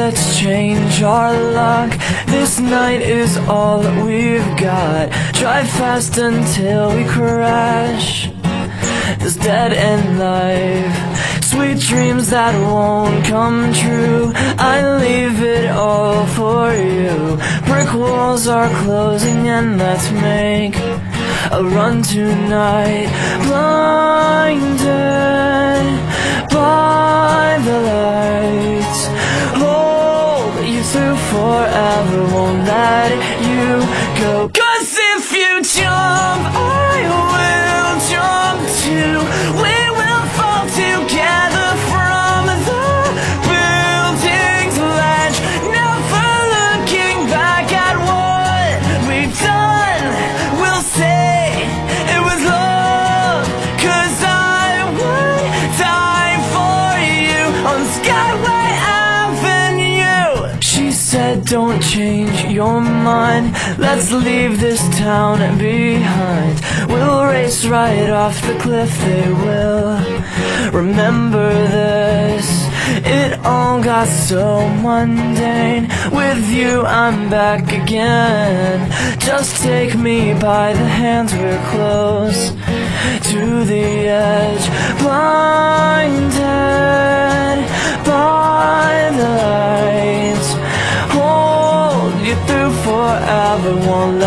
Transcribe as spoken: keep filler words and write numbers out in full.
let's change our luck. This night is all that we've got. Drive fast until we crash this dead-end life. Sweet dreams that won't come true, I leave it all for you. Brick walls are closing and let's make a run tonight. Blinded by the lights, hold you through forever, won't let you go. Cause if you jump, I will jump too. We will fall together from the building's ledge, never looking back at what we've done. We'll say it was love, cause I would die for you on Skyway Avenue. She said don't change your mind, let's leave this town behind. We'll race right off the cliff, they will remember this. It all got so mundane. With you I'm back again. Just take me by the hands, we're close to the edge. Blinded by the lights, hold you through forever, won't